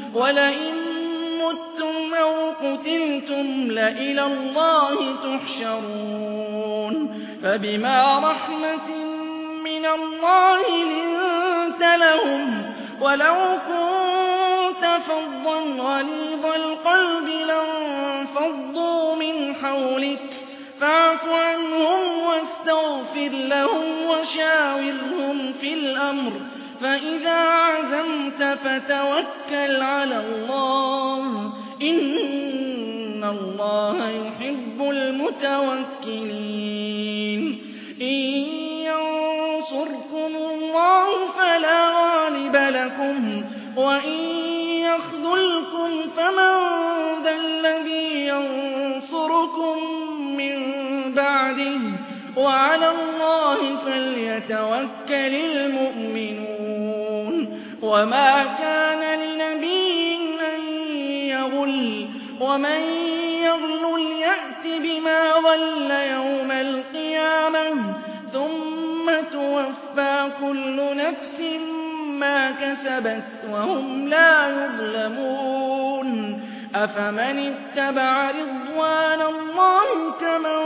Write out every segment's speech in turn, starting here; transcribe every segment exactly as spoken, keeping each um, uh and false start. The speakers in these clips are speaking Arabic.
وَلَئِن مُّتُّمْ أَوْ قُتِلْتُمْ لَإِلَى اللَّهِ تُحْشَرُونَ فَبِمَا رَحْمَةٍ مِّنَ اللَّهِ لِنتَ لَهُمْ وَلَوْ كُنتَ فَظًّا غَلِيظَ الْقَلْبِ لَانفَضُّوا مِنْ حَوْلِكَ فَاعْفُ عَنْهُمْ وَاسْتَغْفِرْ لَهُمْ وَشَاوِرْهُمْ فِي الْأَمْرِ فَإِذَا عَزَمْتَ فَتَوَكَّلْ عَلَى اللَّهِ ۚ إِنَّ اللَّهَ يُحِبُّ الْمُتَوَكِّلِينَ إِن يَنصُرْكُمُ اللَّهُ فَلَا غَالِبَ لَكُمْ وَإِن يَخْذُلْكُمْ فَمَن ذَا الَّذِي يَنصُرُكُم مِّن بَعْدِهِ ۗ وَعَلَى اللَّهِ فَلْيَتَوَكَّلِ الْمُؤْمِنُونَ وَمَا كَانَ لِنَبِيٍّ أَن يَغُلَّ وَمَن يَغْلُلْ يَأْتِ بِمَا غَلَّ يَوْمَ الْقِيَامَةِ ثُمَّ تُوَفَّىٰ كُلُّ نَفْسٍ مَّا كَسَبَتْ وَهُمْ لَا يُظْلَمُونَ أَفَمَنِ اتَّبَعَ رِضْوَانَ اللَّهِ كَمَن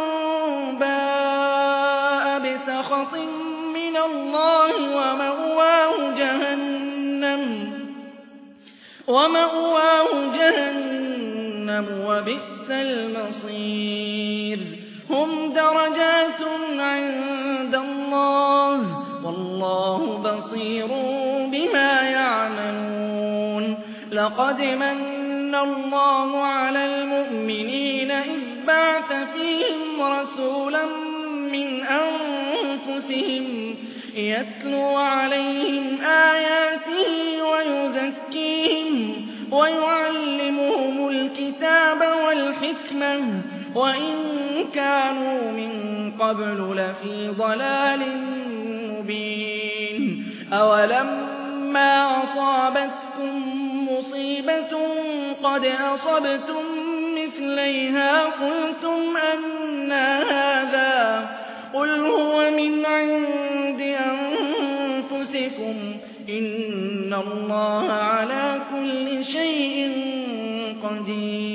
بَاءَ بِسَخَطٍ مِّنَ اللَّهِ وَمَأْوَاهُ جَهَنَّمُ وَمَأْوَاهُ جَهَنَّمُ وَبِئْسَ الْمَصِيرُ هُمْ دَرَجَاتٌ عِندَ اللَّهِ ۗ وَاللَّهُ بَصِيرٌ بِمَا يَعْمَلُونَ لَقَدْ مَنَّ اللَّهُ عَلَى الْمُؤْمِنِينَ إِذْ بَعَثَ فِيهِمْ رَسُولًا مِّنْ أَنفُسِهِمْ يَتْلُو عَلَيْهِمْ آيَاتِهِ وَيُزَكِّيهِمْ وَيُعَلِّمُهُمُ الْكِتَابَ وَالْحِكْمَةَ وَإِن كَانُوا مِن قَبْلُ لَفِي ضَلَالٍ مُّبِينٍ أَوَلَمَّا أَصَابَتْكُم مُّصِيبَةٌ قَدْ أَصَبْتُم مِّثْلَيْهَا قُلْتُمْ أَنَّىٰ هَٰذَا ۖ قُلْ هُوَ مِنْ عِندِ أَنفُسِكُمْ ۗ إِنَّ اللَّهَ عَلَىٰ كُلِّ شَيْءٍ قَدِيرٌ